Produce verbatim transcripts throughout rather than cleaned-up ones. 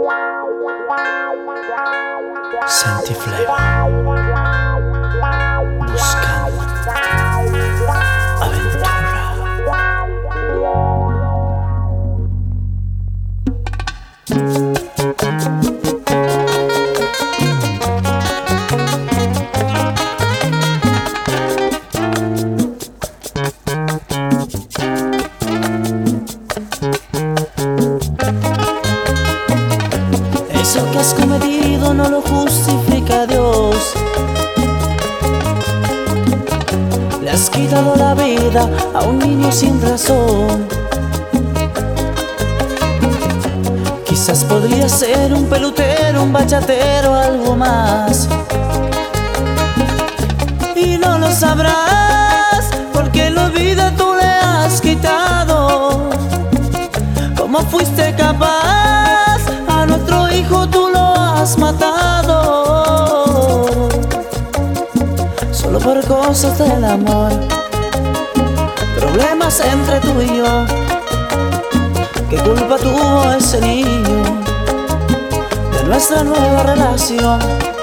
Santi Flavor, buscando aventura. Eso que has cometido no lo justifica Dios. Le has quitado la vida a un niño sin razón. Quizás podría ser un pelotero, un bachatero, algo más. Y no lo sabrás porque en la vida tú le has quitado. ¿Cómo fuiste capaz? A nuestro hijo tú lo has matado. Solo por cosas del amor, problemas entre tú y yo. ¿Qué culpa tuvo ese niño de nuestra nueva relación?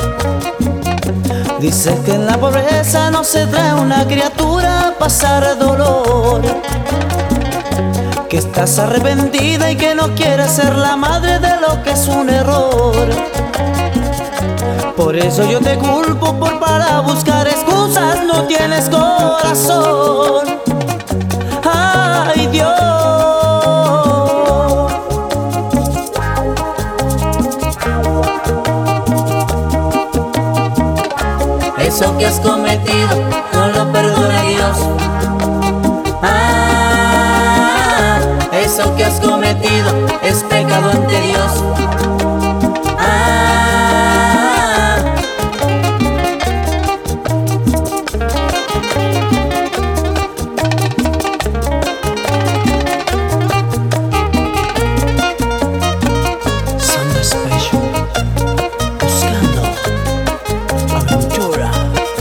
Dice que en la pobreza no se trae una criatura a pasar dolor, que estás arrepentida y que no quieres ser la madre de lo que es un error. Por eso yo te culpo por para buscar excusas no tienes corazón. Ay Dios, eso que has cometido no lo perdona Dios. Ah, eso que has cometido es pecado ante Dios. Ah, Sound Special, buscando aventura.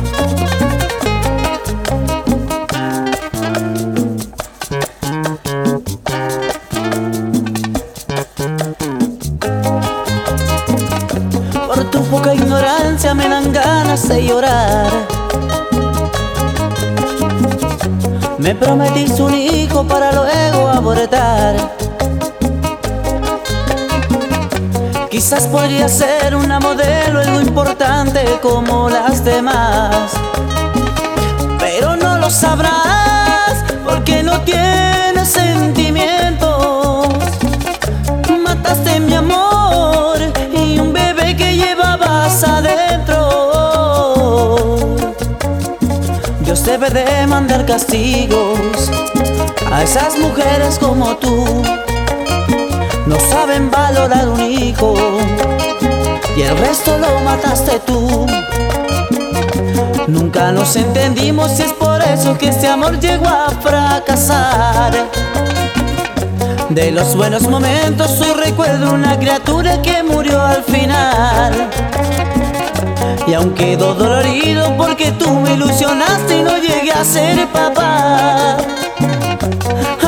Por tu poca ignorancia me dan ganas de llorar. Me prometiste un hijo para luego abortar. Quizás podría ser una modelo, algo importante como las demás, pero no lo sabrás porque no tienes sentimientos. Mataste mi amor y un bebé que llevabas adentro. Dios debe de mandar castigos a esas mujeres como tú. No saben valorar un hijo y el resto lo mataste tú. Nunca nos entendimos y es por eso que este amor llegó a fracasar. De los buenos momentos hoy recuerdo una criatura que murió al final. Y aún quedo dolorido porque tú me ilusionaste y no llegué a ser papá.